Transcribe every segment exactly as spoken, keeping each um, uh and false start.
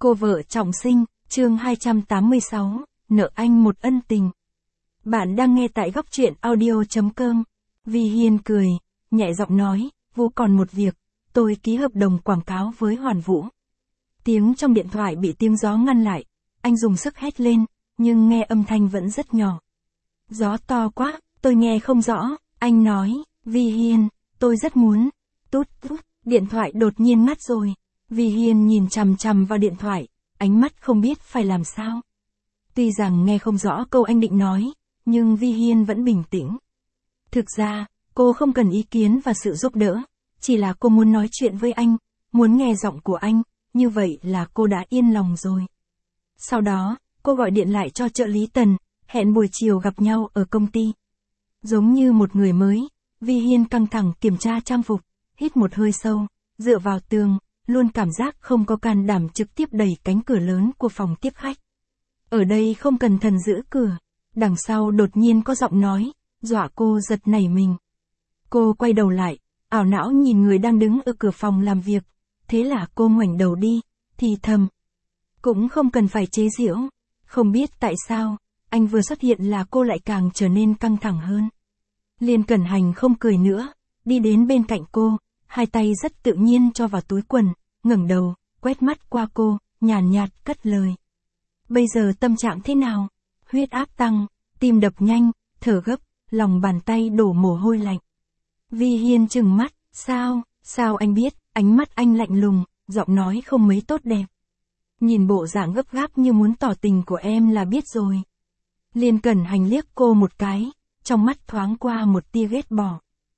Cô vợ trọng sinh, chương hai trăm tám mươi sáu, nợ anh một ân tình. Bạn đang nghe tại góc truyện audio chấm com. Vi Hiên cười, nhẹ giọng nói, Vũ còn một việc, tôi ký hợp đồng quảng cáo với Hoàn Vũ. Tiếng trong điện thoại bị tiếng gió ngăn lại, anh dùng sức hét lên, nhưng nghe âm thanh vẫn rất nhỏ. Gió to quá, tôi nghe không rõ, anh nói, Vi Hiên, tôi rất muốn. Tút tút, điện thoại đột nhiên ngắt rồi. Vi Hiên nhìn chằm chằm vào điện thoại, ánh mắt không biết phải làm sao. Tuy rằng nghe không rõ câu anh định nói, nhưng Vi Hiên vẫn bình tĩnh. Thực ra, cô không cần ý kiến và sự giúp đỡ, chỉ là cô muốn nói chuyện với anh, muốn nghe giọng của anh, như vậy là cô đã yên lòng rồi. Sau đó, cô gọi điện lại cho trợ lý Tần, hẹn buổi chiều gặp nhau ở công ty. Giống như một người mới, Vi Hiên căng thẳng kiểm tra trang phục, hít một hơi sâu, dựa vào tường, luôn cảm giác không có can đảm trực tiếp đẩy cánh cửa lớn của phòng tiếp khách. Ở đây không cần thần giữ cửa. Đằng sau đột nhiên có giọng nói, dọa cô giật nảy mình. Cô quay đầu lại, ảo não nhìn người đang đứng ở cửa phòng làm việc. Thế là cô ngoảnh đầu đi, thì thầm. Cũng không cần phải chế giễu. Không biết tại sao, anh vừa xuất hiện là cô lại càng trở nên căng thẳng hơn. Liên Cẩn Hành không cười nữa, đi đến bên cạnh cô, hai tay rất tự nhiên cho vào túi quần, ngẩng đầu, quét mắt qua cô, nhàn nhạt, nhạt cất lời. Bây giờ tâm trạng thế nào? Huyết áp tăng, tim đập nhanh, thở gấp, lòng bàn tay đổ mồ hôi lạnh. Vi Hiên trừng mắt, sao, sao anh biết, ánh mắt anh lạnh lùng, giọng nói không mấy tốt đẹp. Nhìn bộ dạng gấp gáp như muốn tỏ tình của em là biết rồi. Liên Cẩn Hành liếc cô một cái, trong mắt thoáng qua một tia ghét bỏ.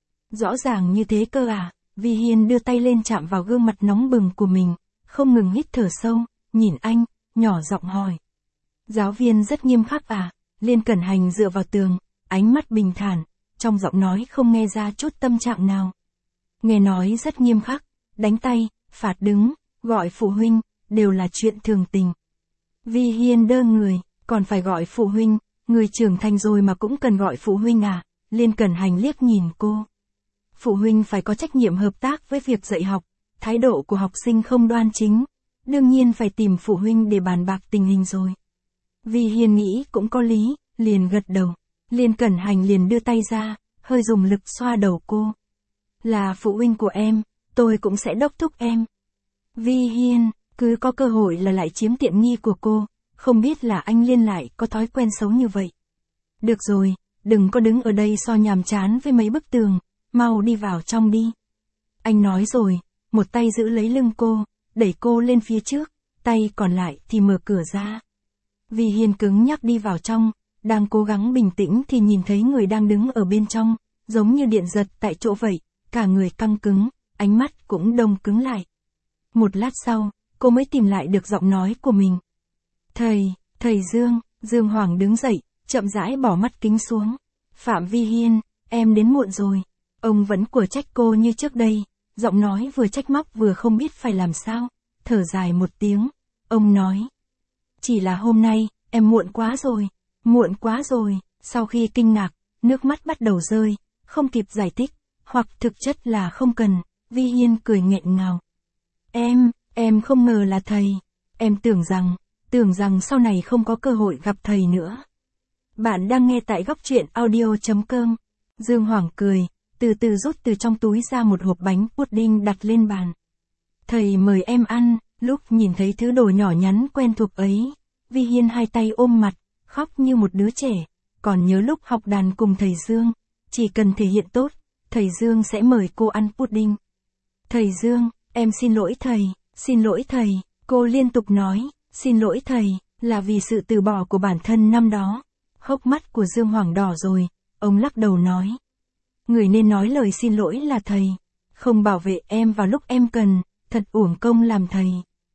Rõ ràng như thế cơ à? Vi Hiên đưa tay lên chạm vào gương mặt nóng bừng của mình, không ngừng hít thở sâu, nhìn anh, nhỏ giọng hỏi. Giáo viên rất nghiêm khắc à? Liên Cẩn Hành dựa vào tường, ánh mắt bình thản, trong giọng nói không nghe ra chút tâm trạng nào. Nghe nói rất nghiêm khắc, đánh tay, phạt đứng, gọi phụ huynh, đều là chuyện thường tình. Vi Hiên đơ người, còn phải gọi phụ huynh, người trưởng thành rồi mà cũng cần gọi phụ huynh à? Liên Cẩn Hành liếc nhìn cô. Phụ huynh phải có trách nhiệm hợp tác với việc dạy học, thái độ của học sinh không đoan chính, đương nhiên phải tìm phụ huynh để bàn bạc tình hình rồi. Vi Hiên nghĩ cũng có lý, liền gật đầu. Liên Cẩn Hành liền đưa tay ra, hơi dùng lực xoa đầu cô. Là phụ huynh của em, tôi cũng sẽ đốc thúc em. Vi Hiên, cứ có cơ hội là lại chiếm tiện nghi của cô, không biết là anh Liên lại có thói quen xấu như vậy. Được rồi, đừng có đứng ở đây so nhàm chán với mấy bức tường, mau đi vào trong đi. Anh nói rồi, một tay giữ lấy lưng cô, đẩy cô lên phía trước, tay còn lại thì mở cửa ra. Vi Hiên cứng nhắc đi vào trong, đang cố gắng bình tĩnh thì nhìn thấy người đang đứng ở bên trong, giống như điện giật tại chỗ vậy, cả người căng cứng, ánh mắt cũng đông cứng lại. Một lát sau, cô mới tìm lại được giọng nói của mình. Thầy, thầy Dương, Dương Hoàng đứng dậy, chậm rãi bỏ mắt kính xuống. Phạm Vi Hiên, em đến muộn rồi. Ông vẫn của trách cô như trước đây, giọng nói vừa trách móc vừa không biết phải làm sao, thở dài một tiếng, ông nói. Chỉ là hôm nay, em muộn quá rồi, muộn quá rồi, sau khi kinh ngạc, nước mắt bắt đầu rơi, không kịp giải thích, hoặc thực chất là không cần, Vi Hiên cười nghẹn ngào. Em, em không ngờ là thầy, em tưởng rằng, tưởng rằng sau này không có cơ hội gặp thầy nữa. Bạn đang nghe tại góc truyện audio chấm com. Dương Hoàng cười, từ từ rút từ trong túi ra một hộp bánh pudding đặt lên bàn. Thầy mời em ăn. Lúc nhìn thấy thứ đồ nhỏ nhắn quen thuộc ấy, Vi Hiên hai tay ôm mặt, khóc như một đứa trẻ. Còn nhớ lúc học đàn cùng thầy Dương, chỉ cần thể hiện tốt, thầy Dương sẽ mời cô ăn pudding. Thầy Dương, em xin lỗi thầy, xin lỗi thầy, cô liên tục nói, xin lỗi thầy, là vì sự từ bỏ của bản thân năm đó. Hốc mắt của Dương Hoàng đỏ rồi, ông lắc đầu nói. Người nên nói lời xin lỗi là thầy, không bảo vệ em vào lúc em cần, thật uổng công làm thầy.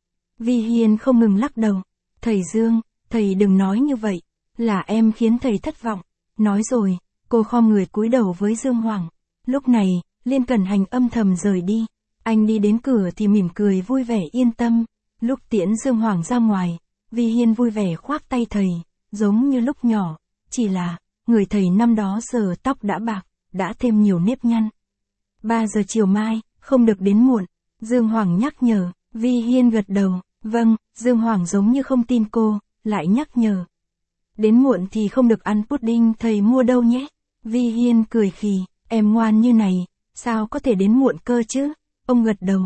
Vi Hiên không ngừng lắc đầu. Thầy Dương, thầy đừng nói như vậy, là em khiến thầy thất vọng. Nói rồi, cô khom người cúi đầu với Dương Hoàng. Lúc này, Liên Cẩn Hành âm thầm rời đi. Anh đi đến cửa thì mỉm cười vui vẻ yên tâm. Lúc tiễn Dương Hoàng ra ngoài, Vi Hiên vui vẻ khoác tay thầy, giống như lúc nhỏ. Chỉ là, người thầy năm đó giờ tóc đã bạc, đã thêm nhiều nếp nhăn. ba giờ chiều mai, không được đến muộn. Dương Hoàng nhắc nhở, Vi Hiên gật đầu. Vâng, Dương Hoàng giống như không tin cô, lại nhắc nhở. Đến muộn thì không được ăn pudding thầy mua đâu nhé. Vi Hiên cười khì, em ngoan như này, sao có thể đến muộn cơ chứ? Ông gật đầu.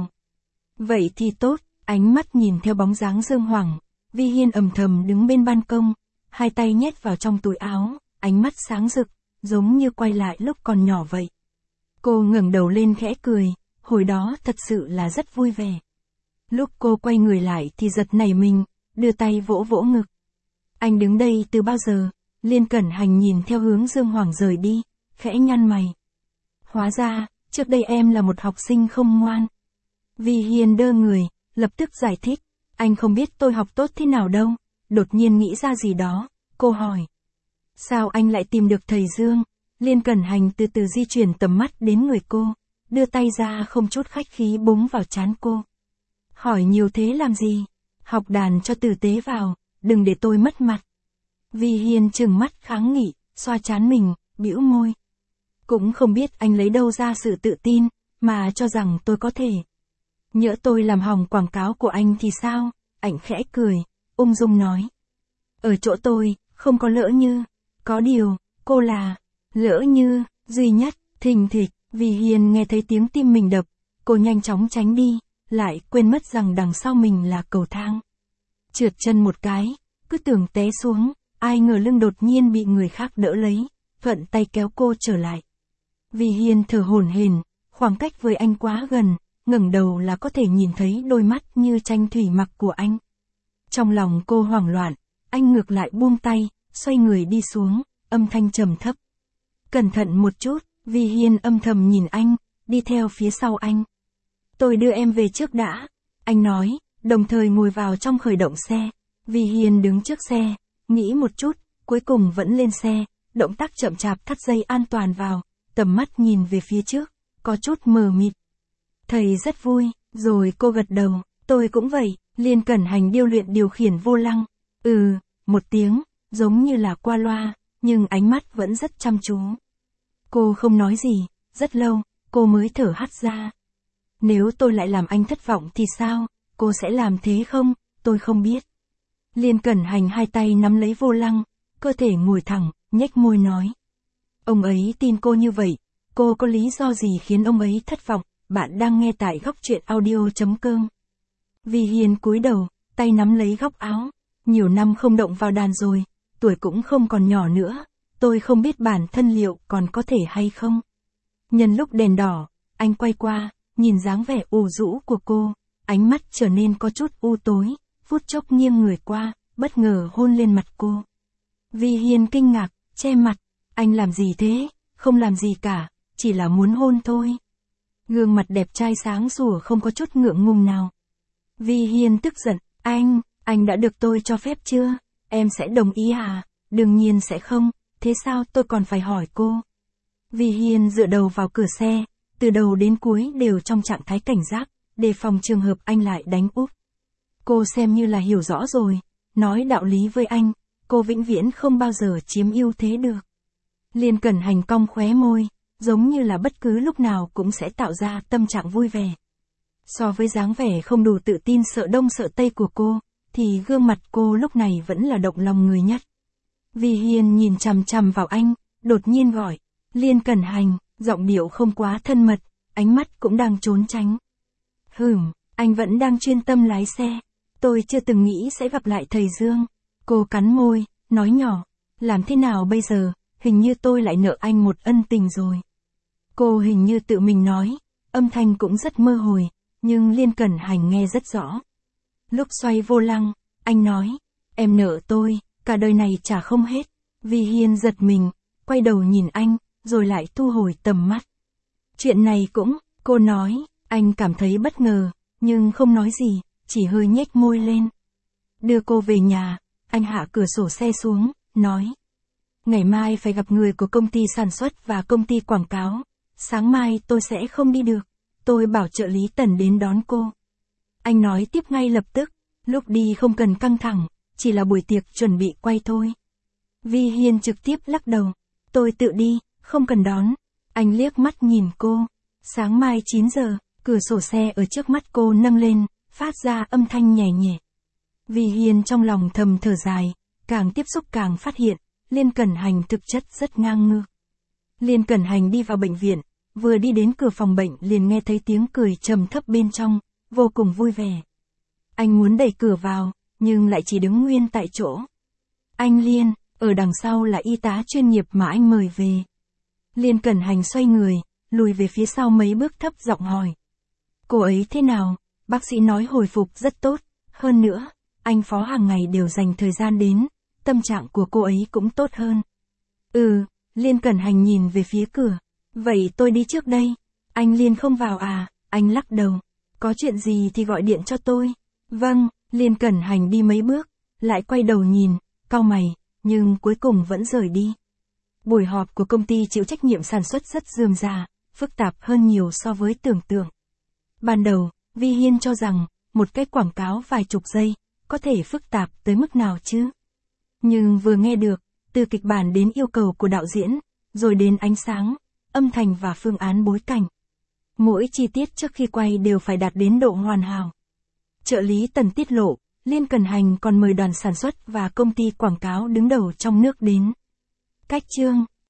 Vậy thì tốt, ánh mắt nhìn theo bóng dáng Dương Hoàng. Vi Hiên ầm thầm đứng bên ban công, hai tay nhét vào trong túi áo, ánh mắt sáng rực, giống như quay lại lúc còn nhỏ vậy. Cô ngẩng đầu lên khẽ cười, hồi đó thật sự là rất vui vẻ. Lúc cô quay người lại thì giật nảy mình, đưa tay vỗ vỗ ngực. Anh đứng đây từ bao giờ? Liên Cẩn Hành nhìn theo hướng Dương Hoàng rời đi, khẽ nhăn mày. Hóa ra, trước đây em là một học sinh không ngoan. Vi Hiên đơ người, lập tức giải thích. Anh không biết tôi học tốt thế nào đâu. Đột nhiên nghĩ ra gì đó, cô hỏi. Sao anh lại tìm được thầy Dương? Liên Cẩn Hành từ từ di chuyển tầm mắt đến người cô, đưa tay ra không chút khách khí búng vào trán cô. Hỏi nhiều thế làm gì? Học đàn cho tử tế vào, đừng để tôi mất mặt. Vi Hiên trừng mắt kháng nghị, xoa trán mình, bĩu môi. Cũng không biết anh lấy đâu ra sự tự tin, mà cho rằng tôi có thể. Nhỡ tôi làm hỏng quảng cáo của anh thì sao? Anh khẽ cười, ung dung nói. Ở chỗ tôi, không có lỡ như. Có điều, cô là, lỡ như, duy nhất, thình thịch. Vi Hiên nghe thấy tiếng tim mình đập, cô nhanh chóng tránh đi, lại quên mất rằng đằng sau mình là cầu thang. Trượt chân một cái, cứ tưởng té xuống, ai ngờ lưng đột nhiên bị người khác đỡ lấy, thuận tay kéo cô trở lại. Vi Hiên thở hổn hển, khoảng cách với anh quá gần, ngẩng đầu là có thể nhìn thấy đôi mắt như tranh thủy mặc của anh. Trong lòng cô hoảng loạn, anh ngược lại buông tay, xoay người đi xuống, âm thanh trầm thấp. Cẩn thận một chút, Vi Hiên âm thầm nhìn anh, đi theo phía sau anh. Tôi đưa em về trước đã, anh nói, đồng thời ngồi vào trong khởi động xe. Vi Hiên đứng trước xe, nghĩ một chút, cuối cùng vẫn lên xe, động tác chậm chạp thắt dây an toàn vào, tầm mắt nhìn về phía trước, có chút mờ mịt. Thầy rất vui, rồi cô gật đầu, tôi cũng vậy. Liên Cẩn Hành điêu luyện điều khiển vô lăng. Ừ, một tiếng, giống như là qua loa, nhưng ánh mắt vẫn rất chăm chú. Cô không nói gì, rất lâu, cô mới thở hắt ra. Nếu tôi lại làm anh thất vọng thì sao, cô sẽ làm thế không, tôi không biết. Liên Cẩn Hành hai tay nắm lấy vô lăng, cơ thể ngồi thẳng, nhếch môi nói. Ông ấy tin cô như vậy, cô có lý do gì khiến ông ấy thất vọng? Bạn đang nghe tại góc truyện audio chấm com. Vi Hiên cúi đầu, tay nắm lấy góc áo. Nhiều năm không động vào đàn rồi, tuổi cũng không còn nhỏ nữa, tôi không biết bản thân liệu còn có thể hay không. Nhân lúc đèn đỏ, anh quay qua, nhìn dáng vẻ ủ rũ của cô, ánh mắt trở nên có chút u tối, phút chốc nghiêng người qua, bất ngờ hôn lên mặt cô. Vi Hiên kinh ngạc, che mặt, anh làm gì thế? Không làm gì cả, chỉ là muốn hôn thôi. Gương mặt đẹp trai sáng sủa không có chút ngượng ngùng nào. Vi Hiên tức giận, anh, anh đã được tôi cho phép chưa? Em sẽ đồng ý à? Đương nhiên sẽ không, thế sao tôi còn phải hỏi cô? Vi Hiên dựa đầu vào cửa xe, từ đầu đến cuối đều trong trạng thái cảnh giác, đề phòng trường hợp anh lại đánh úp. Cô xem như là hiểu rõ rồi, nói đạo lý với anh, cô vĩnh viễn không bao giờ chiếm ưu thế được. Liên Cẩn Hành cong khóe môi, giống như là bất cứ lúc nào cũng sẽ tạo ra tâm trạng vui vẻ. So với dáng vẻ không đủ tự tin sợ đông sợ tây của cô, thì gương mặt cô lúc này vẫn là động lòng người nhất. Vi Hiên nhìn chằm chằm vào anh, đột nhiên gọi, Liên Cẩn Hành, giọng điệu không quá thân mật, ánh mắt cũng đang trốn tránh. Hửm, anh vẫn đang chuyên tâm lái xe, tôi chưa từng nghĩ sẽ gặp lại thầy Dương. Cô cắn môi, nói nhỏ, làm thế nào bây giờ, hình như tôi lại nợ anh một ân tình rồi. Cô hình như tự mình nói, âm thanh cũng rất mơ hồi, nhưng Liên Cẩn Hành nghe rất rõ. Lúc xoay vô lăng, anh nói, em nợ tôi, cả đời này trả không hết. Vi Hiên giật mình, quay đầu nhìn anh, rồi lại thu hồi tầm mắt. Chuyện này cũng, cô nói, anh cảm thấy bất ngờ, nhưng không nói gì, chỉ hơi nhếch môi lên. Đưa cô về nhà, anh hạ cửa sổ xe xuống, nói. Ngày mai phải gặp người của công ty sản xuất và công ty quảng cáo. Sáng mai tôi sẽ không đi được, tôi bảo trợ lý Tần đến đón cô. Anh nói tiếp ngay lập tức, lúc đi không cần căng thẳng, chỉ là buổi tiệc chuẩn bị quay thôi. Vi Hiên trực tiếp lắc đầu, tôi tự đi, không cần đón. Anh liếc mắt nhìn cô, sáng mai chín giờ, cửa sổ xe ở trước mắt cô nâng lên, phát ra âm thanh nhẹ nhẹ. Vi Hiên trong lòng thầm thở dài, càng tiếp xúc càng phát hiện, Liên Cẩn Hành thực chất rất ngang ngược. Liên Cẩn Hành đi vào bệnh viện, vừa đi đến cửa phòng bệnh liền nghe thấy tiếng cười trầm thấp bên trong, vô cùng vui vẻ. Anh muốn đẩy cửa vào, nhưng lại chỉ đứng nguyên tại chỗ. Anh Liên, ở đằng sau là y tá chuyên nghiệp mà anh mời về. Liên Cẩn Hành xoay người, lùi về phía sau mấy bước thấp giọng hỏi. Cô ấy thế nào? Bác sĩ nói hồi phục rất tốt, hơn nữa, anh Phó hàng ngày đều dành thời gian đến, tâm trạng của cô ấy cũng tốt hơn. Ừ, Liên Cẩn Hành nhìn về phía cửa. Vậy tôi đi trước đây. Anh Liên không vào à? Anh lắc đầu. Có chuyện gì thì gọi điện cho tôi. Vâng, Liên Cẩn Hành đi mấy bước, lại quay đầu nhìn, cau mày, nhưng cuối cùng vẫn rời đi. Buổi họp của công ty chịu trách nhiệm sản xuất rất rườm rà, phức tạp hơn nhiều so với tưởng tượng. Ban đầu, Vi Hiên cho rằng, một cái quảng cáo vài chục giây, có thể phức tạp tới mức nào chứ? Nhưng vừa nghe được, từ kịch bản đến yêu cầu của đạo diễn, rồi đến ánh sáng, âm thanh và phương án bối cảnh. Mỗi chi tiết trước khi quay đều phải đạt đến độ hoàn hảo. Trợ lý Tần tiết lộ, Liên Cẩn Hành còn mời đoàn sản xuất và công ty quảng cáo đứng đầu trong nước đến. Cách chương